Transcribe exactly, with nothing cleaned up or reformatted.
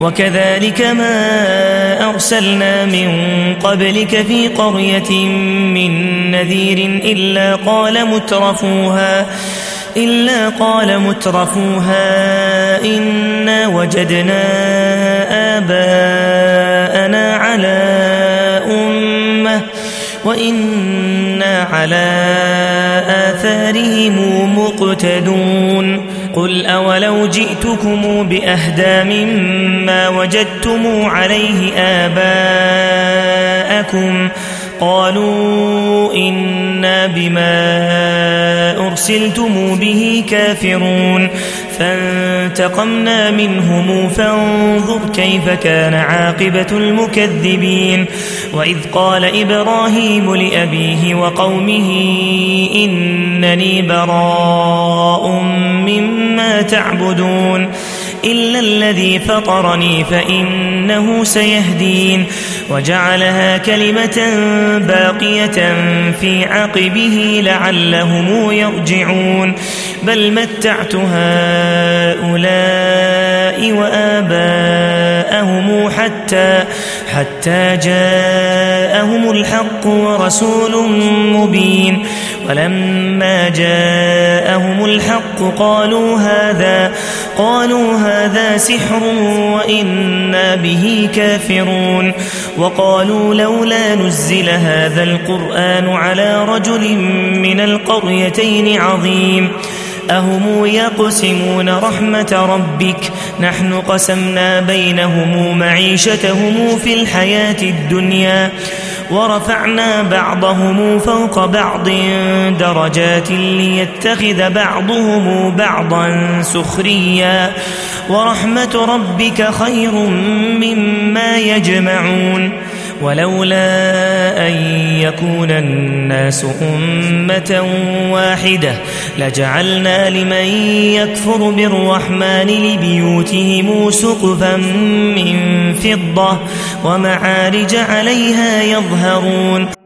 وكذلك ما أرسلنا من قبلك في قرية من نذير إلا قال مترفوها إلا قال مترفوها إنا وجدنا آباءنا على أمة وإنا على آثارهم مقتدون قل أولو جئتكم بأهدى مما وجدتم عليه آباءكم قالوا إنا بما أرسلتم به كافرون فانتقمنا منهم فانظر كيف كان عاقبة المكذبين وإذ قال إبراهيم لأبيه وقومه إنني براء مما تعبدون إلا الذي فطرني فإنه سيهدين وجعلها كلمة باقية في عقبه لعلهم يرجعون بل متعت هؤلاء وآباءهم حتى حتى جاءهم الحق ورسول مبين ولما جاءهم الحق قالوا هذا قالوا هذا سحر وإنا به كافرون وقالوا لولا نزل هذا القرآن على رجل من القريتين عظيم أهم يقسمون رحمة ربك نحن قسمنا بينهم معيشتهم في الحياة الدنيا ورفعنا بعضهم فوق بعض درجات ليتخذ بعضهم بعضا سخريا ورحمة ربك خير مما يجمعون ولولا أن يكون الناس أمة واحدة لجعلنا لمن يكفر بالرحمن لبيوتهم سقفا من فضة ومعارج عليها يظهرون